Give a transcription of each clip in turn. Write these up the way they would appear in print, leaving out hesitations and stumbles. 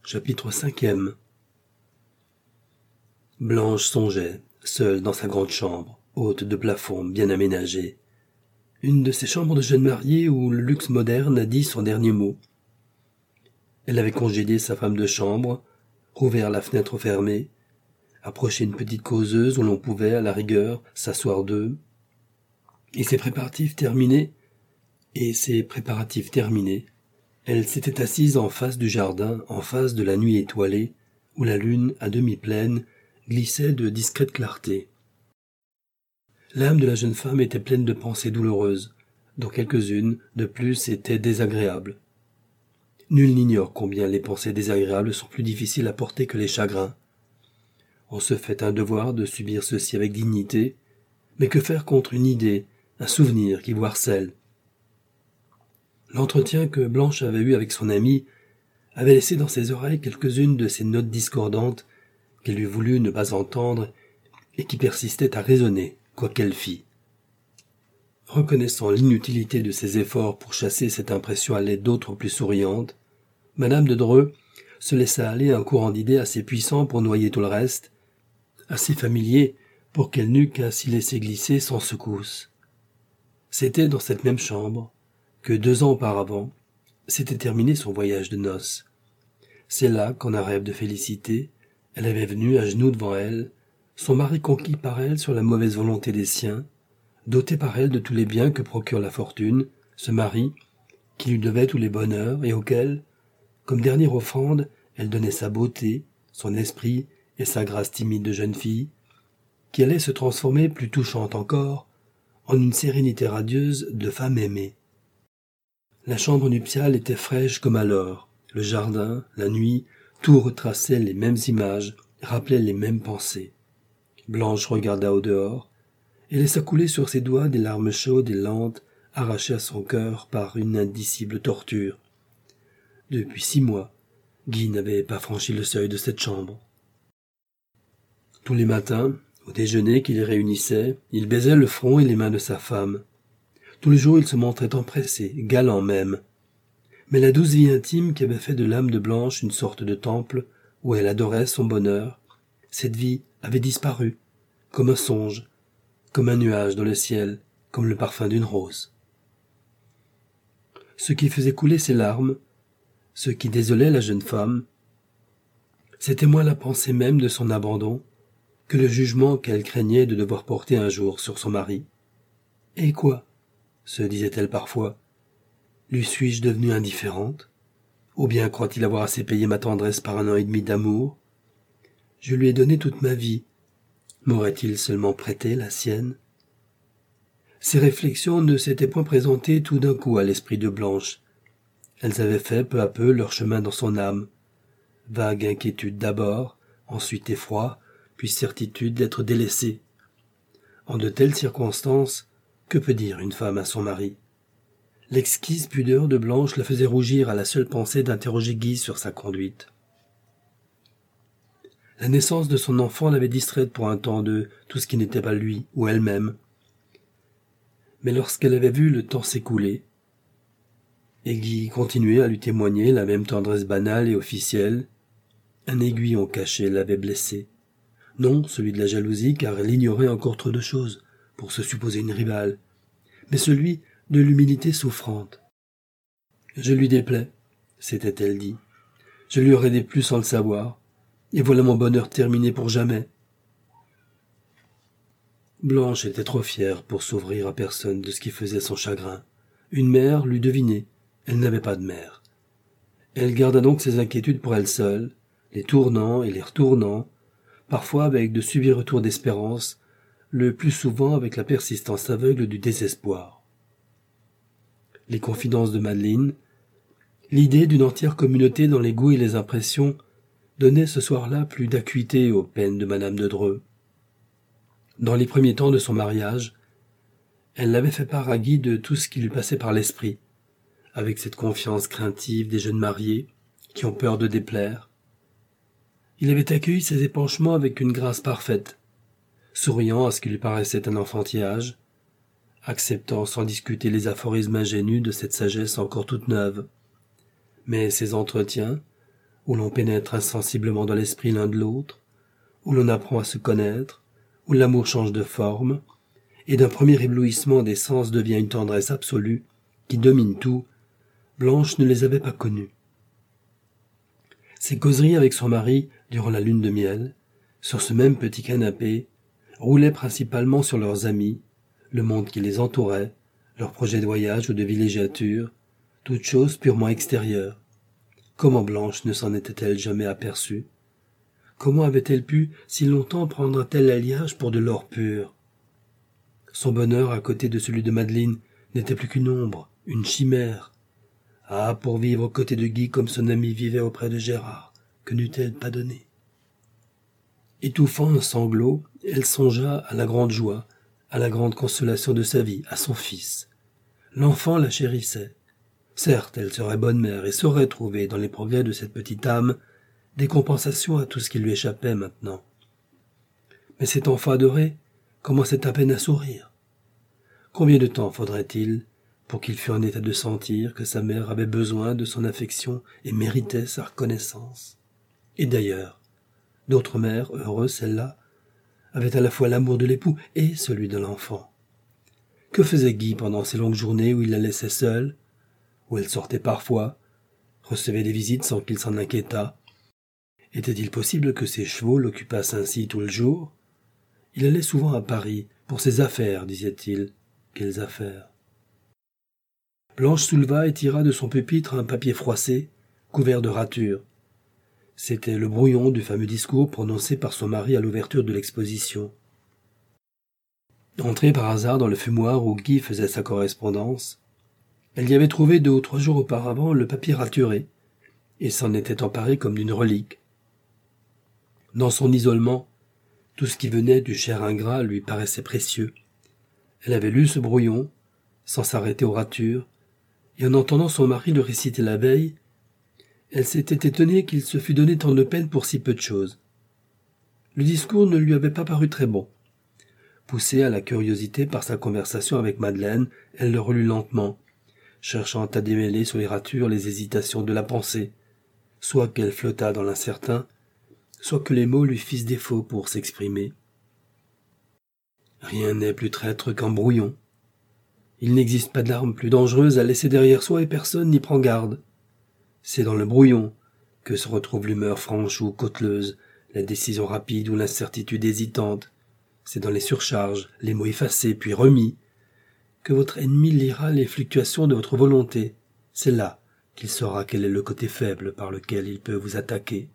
Chapitre 5e. Blanche songeait, seule dans sa grande chambre, haute de plafond, bien aménagée. Une de ces chambres de jeunes mariés où le luxe moderne a dit son dernier mot. Elle avait congédié sa femme de chambre, rouvert la fenêtre fermée, approché une petite causeuse où l'on pouvait, à la rigueur, s'asseoir deux. Et ses préparatifs terminés, elle s'était assise en face du jardin, en face de la nuit étoilée, où la lune, à demi pleine, glissait de discrète clarté. L'âme de la jeune femme était pleine de pensées douloureuses, dont quelques-unes, de plus, étaient désagréables. Nul n'ignore combien les pensées désagréables sont plus difficiles à porter que les chagrins. On se fait un devoir de subir ceci avec dignité, mais que faire contre une idée, un souvenir qui vous harcèle? L'entretien que Blanche avait eu avec son amie avait laissé dans ses oreilles quelques-unes de ces notes discordantes qu'elle eût voulu ne pas entendre et qui persistaient à résonner, quoi qu'elle fît. Reconnaissant l'inutilité de ses efforts pour chasser cette impression à l'aide d'autres plus souriantes, Madame de Dreux se laissa aller un courant d'idées assez puissant pour noyer tout le reste, assez familier pour qu'elle n'eût qu'à s'y laisser glisser sans secousse. C'était dans cette même chambre que 2 ans auparavant s'était terminé son voyage de noces. C'est là qu'en un rêve de félicité, elle avait venu à genoux devant elle, son mari conquis par elle sur la mauvaise volonté des siens, doté par elle de tous les biens que procure la fortune, ce mari qui lui devait tous les bonheurs et auquel, comme dernière offrande, elle donnait sa beauté, son esprit et sa grâce timide de jeune fille, qui allait se transformer, plus touchante encore, en une sérénité radieuse de femme aimée. La chambre nuptiale était fraîche comme alors, le jardin, la nuit, tout retraçait les mêmes images, rappelait les mêmes pensées. Blanche regarda au dehors, et laissa couler sur ses doigts des larmes chaudes et lentes, arrachées à son cœur par une indicible torture. Depuis 6 mois, Guy n'avait pas franchi le seuil de cette chambre. Tous les matins, au déjeuner qui les réunissait, il baisait le front et les mains de sa femme. Tous les jours il se montrait empressé, galant même. Mais la douce vie intime qui avait fait de l'âme de Blanche une sorte de temple où elle adorait son bonheur, cette vie avait disparu, comme un songe, comme un nuage dans le ciel, comme le parfum d'une rose. Ce qui faisait couler ses larmes, ce qui désolait la jeune femme, c'était moins la pensée même de son abandon que le jugement qu'elle craignait de devoir porter un jour sur son mari. Et quoi, se disait-elle parfois, lui suis-je devenue indifférente? Ou bien croit-il avoir assez payé ma tendresse par 1 an et demi d'amour? Je lui ai donné toute ma vie. M'aurait-il seulement prêté la sienne? Ces réflexions ne s'étaient point présentées tout d'un coup à l'esprit de Blanche. Elles avaient fait peu à peu leur chemin dans son âme. Vague inquiétude d'abord, ensuite effroi, puis certitude d'être délaissée. En de telles circonstances, que peut dire une femme à son mari? L'exquise pudeur de Blanche la faisait rougir à la seule pensée d'interroger Guy sur sa conduite. La naissance de son enfant l'avait distraite pour un temps de tout ce qui n'était pas lui ou elle-même. Mais lorsqu'elle avait vu le temps s'écouler, et Guy continuait à lui témoigner la même tendresse banale et officielle, un aiguillon caché l'avait blessée. Non celui de la jalousie, car elle ignorait encore trop de choses pour se supposer une rivale, mais celui de l'humilité souffrante. « Je lui déplais », s'était-elle dit. « Je lui aurais déplu sans le savoir, et voilà mon bonheur terminé pour jamais. » Blanche était trop fière pour s'ouvrir à personne de ce qui faisait son chagrin. Une mère l'eût deviné, elle n'avait pas de mère. Elle garda donc ses inquiétudes pour elle seule, les tournants et les retournants, parfois avec de suivis retours d'espérance, le plus souvent avec la persistance aveugle du désespoir. Les confidences de Madeleine, l'idée d'une entière communauté dans les goûts et les impressions, donnaient ce soir-là plus d'acuité aux peines de Madame de Dreux. Dans les premiers temps de son mariage, elle l'avait fait part à Guy de tout ce qui lui passait par l'esprit, avec cette confiance craintive des jeunes mariés qui ont peur de déplaire. Il avait accueilli ces épanchements avec une grâce parfaite, souriant à ce qui lui paraissait un enfantillage, acceptant sans discuter les aphorismes ingénus de cette sagesse encore toute neuve. Mais ces entretiens, où l'on pénètre insensiblement dans l'esprit l'un de l'autre, où l'on apprend à se connaître, où l'amour change de forme, et d'un premier éblouissement des sens devient une tendresse absolue qui domine tout, Blanche ne les avait pas connus. Ses causeries avec son mari, durant la lune de miel, sur ce même petit canapé, roulaient principalement sur leurs amis, le monde qui les entourait, leurs projets de voyage ou de villégiature, toutes choses purement extérieures. Comment Blanche ne s'en était-elle jamais aperçue? Comment avait-elle pu si longtemps prendre un tel alliage pour de l'or pur? Son bonheur à côté de celui de Madeleine n'était plus qu'une ombre, une chimère. Ah, pour vivre aux côtés de Guy comme son ami vivait auprès de Gérard, que n'eût-elle pas donné? Étouffant un sanglot, elle songea à la grande joie, à la grande consolation de sa vie, à son fils. L'enfant la chérissait. Certes, elle serait bonne mère et saurait trouver dans les progrès de cette petite âme des compensations à tout ce qui lui échappait maintenant. Mais cet enfant adoré commençait à peine à sourire. Combien de temps faudrait-il pour qu'il fût en état de sentir que sa mère avait besoin de son affection et méritait sa reconnaissance? Et d'ailleurs, d'autres mères, heureuses celles-là, avaient à la fois l'amour de l'époux et celui de l'enfant. Que faisait Guy pendant ces longues journées où il la laissait seule, où elle sortait parfois, recevait des visites sans qu'il s'en inquiétât? Était-il possible que ses chevaux l'occupassent ainsi tout le jour? Il allait souvent à Paris, pour ses affaires, disait-il. Quelles affaires? Blanche souleva et tira de son pupitre un papier froissé, couvert de ratures. C'était le brouillon du fameux discours prononcé par son mari à l'ouverture de l'exposition. Entrée par hasard dans le fumoir où Guy faisait sa correspondance, elle y avait trouvé 2 ou 3 jours auparavant le papier raturé, et s'en était emparée comme d'une relique. Dans son isolement, tout ce qui venait du cher ingrat lui paraissait précieux. Elle avait lu ce brouillon, sans s'arrêter aux ratures, et en entendant son mari le réciter la veille, elle s'était étonnée qu'il se fût donné tant de peine pour si peu de choses. Le discours ne lui avait pas paru très bon. Poussée à la curiosité par sa conversation avec Madeleine, elle le relut lentement, cherchant à démêler sur les ratures les hésitations de la pensée, soit qu'elle flottât dans l'incertain, soit que les mots lui fissent défaut pour s'exprimer. Rien n'est plus traître qu'un brouillon. Il n'existe pas d'arme plus dangereuse à laisser derrière soi et personne n'y prend garde. C'est dans le brouillon que se retrouve l'humeur franche ou cauteleuse, la décision rapide ou l'incertitude hésitante. C'est dans les surcharges, les mots effacés puis remis, que votre ennemi lira les fluctuations de votre volonté. C'est là qu'il saura quel est le côté faible par lequel il peut vous attaquer.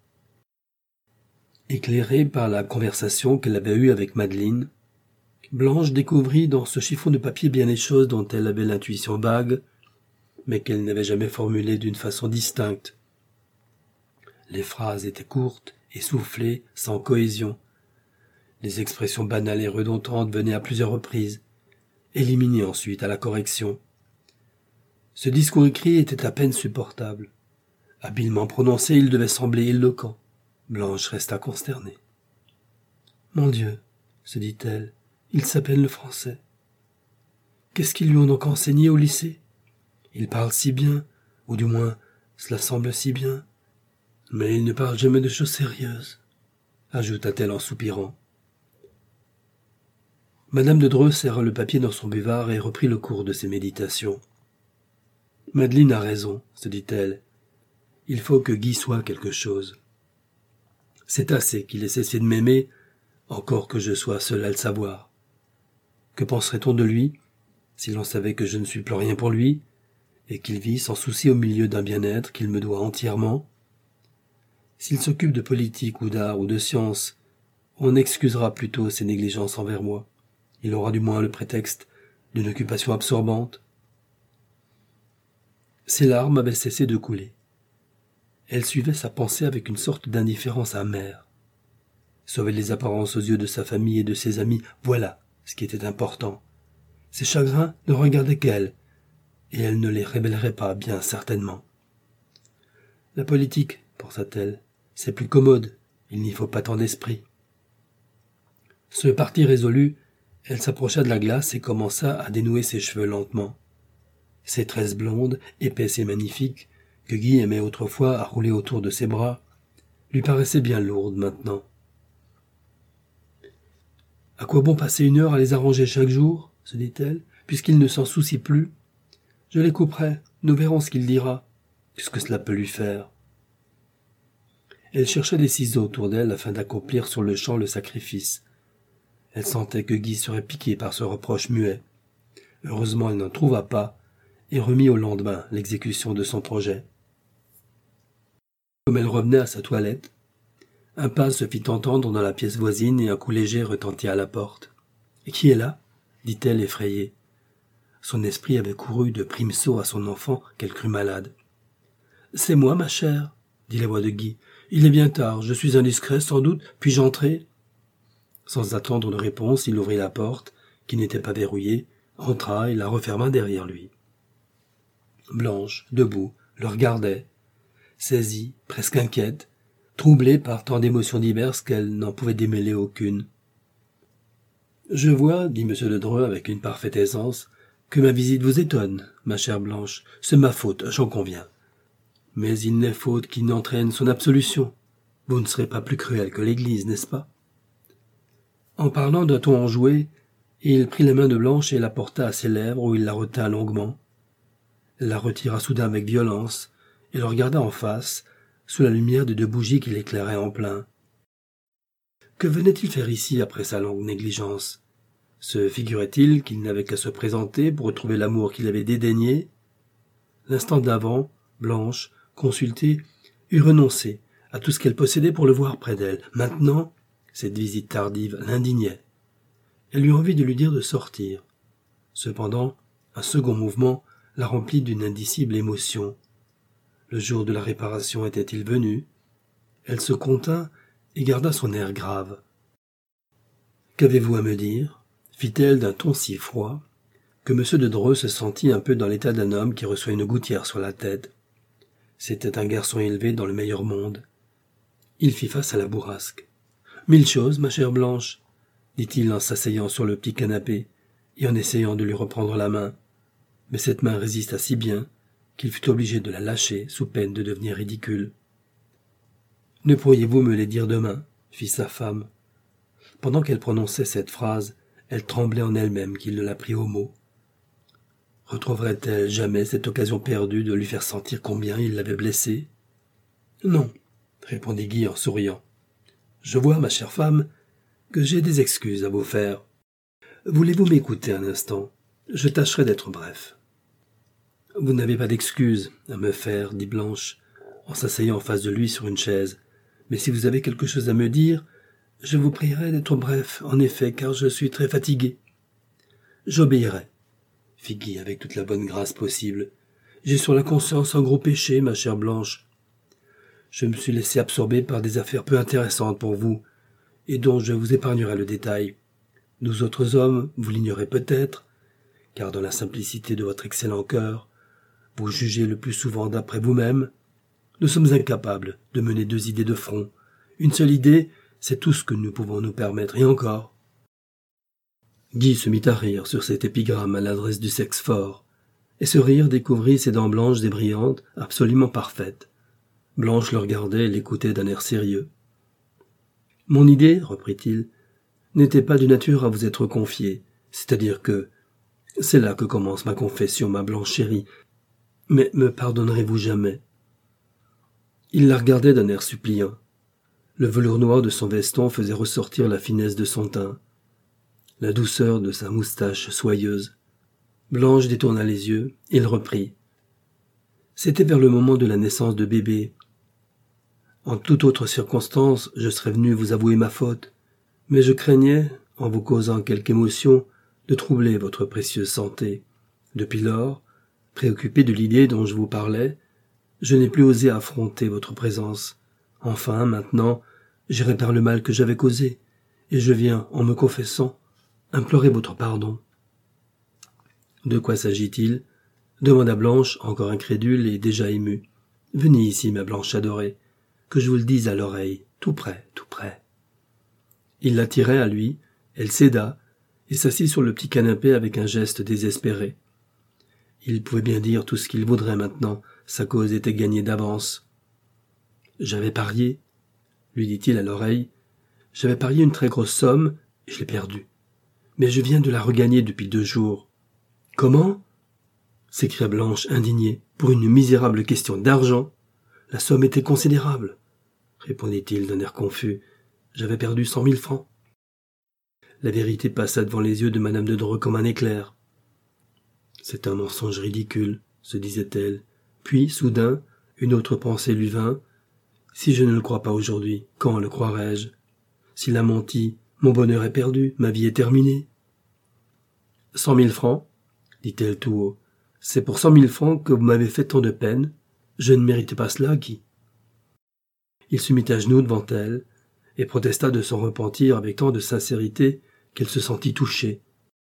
Éclairée par la conversation qu'elle avait eue avec Madeleine, Blanche découvrit dans ce chiffon de papier bien les choses dont elle avait l'intuition vague, mais qu'elle n'avait jamais formulées d'une façon distincte. Les phrases étaient courtes, essoufflées, sans cohésion. Les expressions banales et redondantes venaient à plusieurs reprises, éliminées ensuite à la correction. Ce discours écrit était à peine supportable. Habilement prononcé, il devait sembler éloquent. Blanche resta consternée. « Mon Dieu, se dit-elle, il s'appelle le français. Qu'est-ce qu'ils lui ont donc enseigné au lycée? Il parle si bien, ou du moins, cela semble si bien. Mais il ne parle jamais de choses sérieuses, ajouta-t-elle en soupirant. Madame de Dreux serra le papier dans son buvard et reprit le cours de ses méditations. Madeleine a raison, se dit-elle. Il faut que Guy soit quelque chose. C'est assez qu'il ait cessé de m'aimer, encore que je sois seul à le savoir. Que penserait-on de lui, si l'on savait que je ne suis plus rien pour lui, et qu'il vit sans souci au milieu d'un bien-être qu'il me doit entièrement? S'il s'occupe de politique ou d'art ou de science, on excusera plutôt ses négligences envers moi. Il aura du moins le prétexte d'une occupation absorbante. Ses larmes avaient cessé de couler. Elle suivait sa pensée avec une sorte d'indifférence amère. Sauver les apparences aux yeux de sa famille et de ses amis, voilà ce qui était important. Ses chagrins ne regardaient qu'elle, et elle ne les révélerait pas, bien certainement. La politique, pensa-t-elle, c'est plus commode, il n'y faut pas tant d'esprit. Ce parti résolu, elle s'approcha de la glace et commença à dénouer ses cheveux lentement. Ses tresses blondes, épaisses et magnifiques, que Guy aimait autrefois à rouler autour de ses bras, lui paraissait bien lourde maintenant. « À quoi bon passer 1 heure à les arranger chaque jour, se dit-elle, puisqu'il ne s'en soucie plus. Je les couperai, nous verrons ce qu'il dira. Qu'est-ce que cela peut lui faire ?» Elle cherchait des ciseaux autour d'elle afin d'accomplir sur le champ le sacrifice. Elle sentait que Guy serait piqué par ce reproche muet. Heureusement, elle n'en trouva pas et remit au lendemain l'exécution de son projet. Comme elle revenait à sa toilette, un pas se fit entendre dans la pièce voisine et un coup léger retentit à la porte. « Et qui est là ?» dit-elle effrayée. Son esprit avait couru de prime saut à son enfant qu'elle crut malade. « C'est moi, ma chère, » dit la voix de Guy. « Il est bien tard, je suis indiscret sans doute, puis-je entrer ?» Sans attendre de réponse, il ouvrit la porte, qui n'était pas verrouillée, entra et la referma derrière lui. Blanche, debout, le regardait, saisie, presque inquiète, troublée par tant d'émotions diverses qu'elle n'en pouvait démêler aucune. « Je vois, dit M. de Dreux avec une parfaite aisance, que ma visite vous étonne, ma chère Blanche. C'est ma faute, j'en conviens. Mais il n'est faute qui n'entraîne son absolution. Vous ne serez pas plus cruel que l'Église, n'est-ce pas ?» En parlant d'un ton enjoué, il prit la main de Blanche et la porta à ses lèvres où il la retint longuement. Elle la retira soudain avec violence et le regarda en face, sous la lumière de 2 bougies qui l'éclairaient en plein. Que venait-il faire ici après sa longue négligence? Se figurait-il qu'il n'avait qu'à se présenter pour retrouver l'amour qu'il avait dédaigné? L'instant d'avant, Blanche, consultée, eût renoncé à tout ce qu'elle possédait pour le voir près d'elle. Maintenant, cette visite tardive l'indignait. Elle eut envie de lui dire de sortir. Cependant, un second mouvement la remplit d'une indicible émotion. Le jour de la réparation était-il venu? Elle se contint et garda son air grave. « Qu'avez-vous à me dire ?» fit-elle d'un ton si froid que M. de Dreux se sentit un peu dans l'état d'un homme qui reçoit une gouttière sur la tête. C'était un garçon élevé dans le meilleur monde. Il fit face à la bourrasque. « 1000 choses, ma chère Blanche, » dit-il en s'asseyant sur le petit canapé et en essayant de lui reprendre la main. Mais cette main résista si bien qu'il fut obligé de la lâcher sous peine de devenir ridicule. « Ne pourriez-vous me les dire demain ?» fit sa femme. Pendant qu'elle prononçait cette phrase, elle tremblait en elle-même qu'il ne la prit au mot. Retrouverait-elle jamais cette occasion perdue de lui faire sentir combien il l'avait blessée? « Non, » répondit Guy en souriant. « Je vois, ma chère femme, que j'ai des excuses à vous faire. Voulez-vous m'écouter un instant? Je tâcherai d'être bref. »« Vous n'avez pas d'excuses à me faire, » dit Blanche, en s'asseyant en face de lui sur une chaise. « Mais si vous avez quelque chose à me dire, je vous prierai d'être bref, en effet, car je suis très fatigué. »« J'obéirai, » fit Guy avec toute la bonne grâce possible. « J'ai sur la conscience un gros péché, ma chère Blanche. Je me suis laissé absorber par des affaires peu intéressantes pour vous, et dont je vous épargnerai le détail. Nous autres hommes, vous l'ignorez peut-être, car dans la simplicité de votre excellent cœur, vous jugez le plus souvent d'après vous-même. Nous sommes incapables de mener 2 idées de front. Une seule idée, c'est tout ce que nous pouvons nous permettre, et encore. » Guy se mit à rire sur cet épigramme à l'adresse du sexe fort, et ce rire découvrit ses dents blanches et brillantes, absolument parfaites. Blanche le regardait et l'écoutait d'un air sérieux. « Mon idée, reprit-il, n'était pas de nature à vous être confiée, c'est-à-dire que... C'est là que commence ma confession, ma Blanche chérie. Mais me pardonnerez-vous jamais ?» Il la regardait d'un air suppliant. Le velours noir de son veston faisait ressortir la finesse de son teint, la douceur de sa moustache soyeuse. Blanche détourna les yeux, et il reprit. « C'était vers le moment de la naissance de bébé. En toute autre circonstance, je serais venu vous avouer ma faute, mais je craignais, en vous causant quelque émotion, de troubler votre précieuse santé. Depuis lors, préoccupé de l'idée dont je vous parlais, je n'ai plus osé affronter votre présence. Enfin, maintenant, j'ai réparé le mal que j'avais causé, et je viens, en me confessant, implorer votre pardon. » « De quoi s'agit-il » demanda Blanche, encore incrédule et déjà émue. « Venez ici, ma Blanche adorée, que je vous le dise à l'oreille, tout près, tout près. » Il l'attirait à lui, elle céda, et s'assit sur le petit canapé avec un geste désespéré. Il pouvait bien dire tout ce qu'il voudrait maintenant, Sa cause était gagnée d'avance. « J'avais parié, » lui dit-il à l'oreille. « J'avais parié une très grosse somme, et je l'ai perdue. Mais je viens de la regagner depuis 2 jours. »« Comment ?» s'écria Blanche, indignée. « Pour une misérable question d'argent ? La somme était considérable, » répondit-il d'un air confus. « J'avais perdu 100 000 francs. » La vérité passa devant les yeux de madame de Dreux comme un éclair. « C'est un mensonge ridicule, » se disait-elle. Puis, soudain, une autre pensée lui vint. « Si je ne le crois pas aujourd'hui, quand le croirai-je ? S'il a menti, mon bonheur est perdu, ma vie est terminée. »« 100 000 francs, dit-elle tout haut. C'est pour 100 000 francs que vous m'avez fait tant de peine. Je ne méritais pas cela, Guy. » Il se mit à genoux devant elle et protesta de son repentir avec tant de sincérité qu'elle se sentit touchée.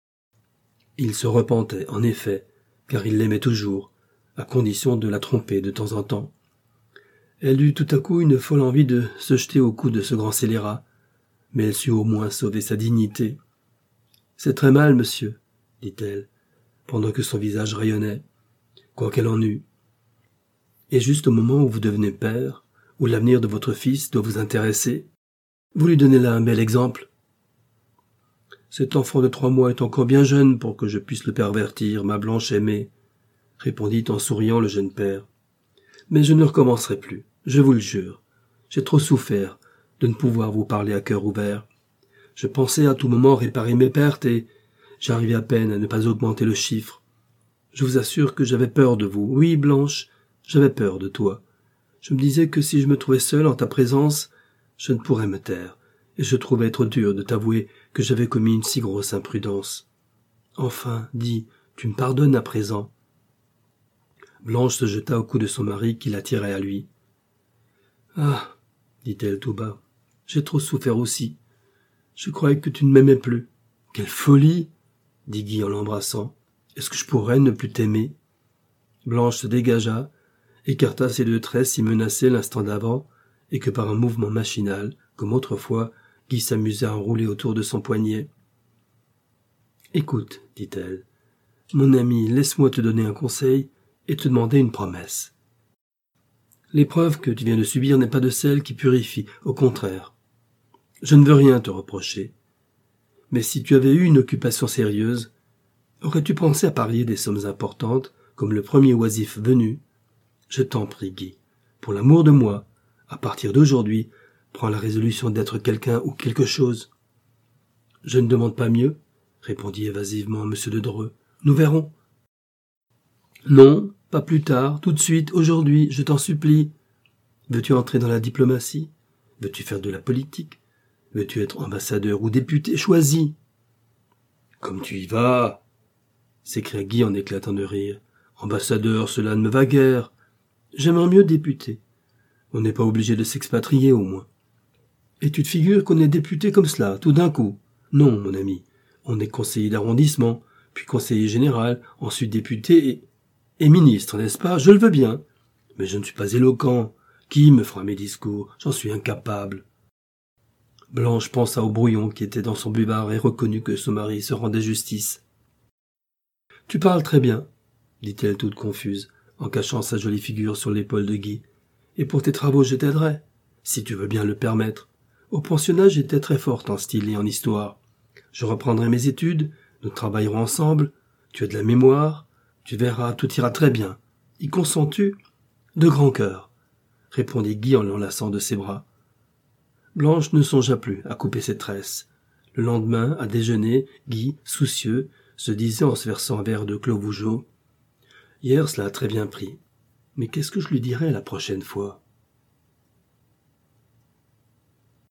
Il se repentait, en effet, car il l'aimait toujours, à condition de la tromper de temps en temps. Elle eut tout à coup une folle envie de se jeter au cou de ce grand scélérat, mais elle sut au moins sauver sa dignité. « C'est très mal, monsieur, » dit-elle, pendant que son visage rayonnait, quoi qu'elle en eût. « Et juste au moment où vous devenez père, où l'avenir de votre fils doit vous intéresser, vous lui donnez là un bel exemple. » « Cet enfant de 3 mois est encore bien jeune pour que je puisse le pervertir, ma Blanche aimée, » répondit en souriant le jeune père. « Mais je ne recommencerai plus, je vous le jure. J'ai trop souffert de ne pouvoir vous parler à cœur ouvert. Je pensais à tout moment réparer mes pertes et j'arrivais à peine à ne pas augmenter le chiffre. Je vous assure que j'avais peur de vous. Oui, Blanche, j'avais peur de toi. Je me disais que si je me trouvais seul en ta présence, je ne pourrais me taire, et je trouvais trop dur de t'avouer que j'avais commis une si grosse imprudence. Enfin, dis, tu me pardonnes à présent. » Blanche se jeta au cou de son mari qui l'attirait à lui. « Ah, dit-elle tout bas, j'ai trop souffert aussi. Je croyais que tu ne m'aimais plus. »« Quelle folie !» dit Guy en l'embrassant. « Est-ce que je pourrais ne plus t'aimer ?» Blanche se dégagea, écarta ses 2 traits si menacés l'instant d'avant, et que par un mouvement machinal, comme autrefois, Guy s'amusait à enrouler autour de son poignet. « Écoute, dit-elle, mon ami, laisse-moi te donner un conseil et te demander une promesse. L'épreuve que tu viens de subir n'est pas de celles qui purifient, au contraire. Je ne veux rien te reprocher. Mais si tu avais eu une occupation sérieuse, aurais-tu pensé à parier des sommes importantes, comme le premier oisif venu ? Je t'en prie, Guy, pour l'amour de moi, à partir d'aujourd'hui, prends la résolution d'être quelqu'un ou quelque chose. »« Je ne demande pas mieux, » répondit évasivement M. de Dreux. « Nous verrons. »« Non, pas plus tard, tout de suite, aujourd'hui, je t'en supplie. Veux-tu entrer dans la diplomatie ? Veux-tu faire de la politique ? Veux-tu être ambassadeur ou député ? Choisis. »« Comme tu y vas !» s'écria Guy en éclatant de rire. « Ambassadeur, cela ne me va guère. J'aimerais mieux député. On n'est pas obligé de s'expatrier au moins. Et tu te figures qu'on est député comme cela, tout d'un coup ? Non, mon ami. On est conseiller d'arrondissement, puis conseiller général, ensuite député et ministre, n'est-ce pas ? Je le veux bien. Mais je ne suis pas éloquent. Qui me fera mes discours ? J'en suis incapable. » Blanche pensa au brouillon qui était dans son buvard et reconnut que son mari se rendait justice. « Tu parles très bien, » dit-elle toute confuse, en cachant sa jolie figure sur l'épaule de Guy. « Et pour tes travaux, je t'aiderai, si tu veux bien le permettre. Au pensionnat, j'étais très forte en style et en histoire. Je reprendrai mes études, nous travaillerons ensemble. Tu as de la mémoire, tu verras, tout ira très bien. Y consens-tu ? » ?»« De grand cœur, » répondit Guy en l'enlaçant de ses bras. Blanche ne songea plus à couper ses tresses. Le lendemain, à déjeuner, Guy, soucieux, se disait en se versant un verre de Clos Vougeot. « Hier, cela a très bien pris. Mais qu'est-ce que je lui dirai la prochaine fois ?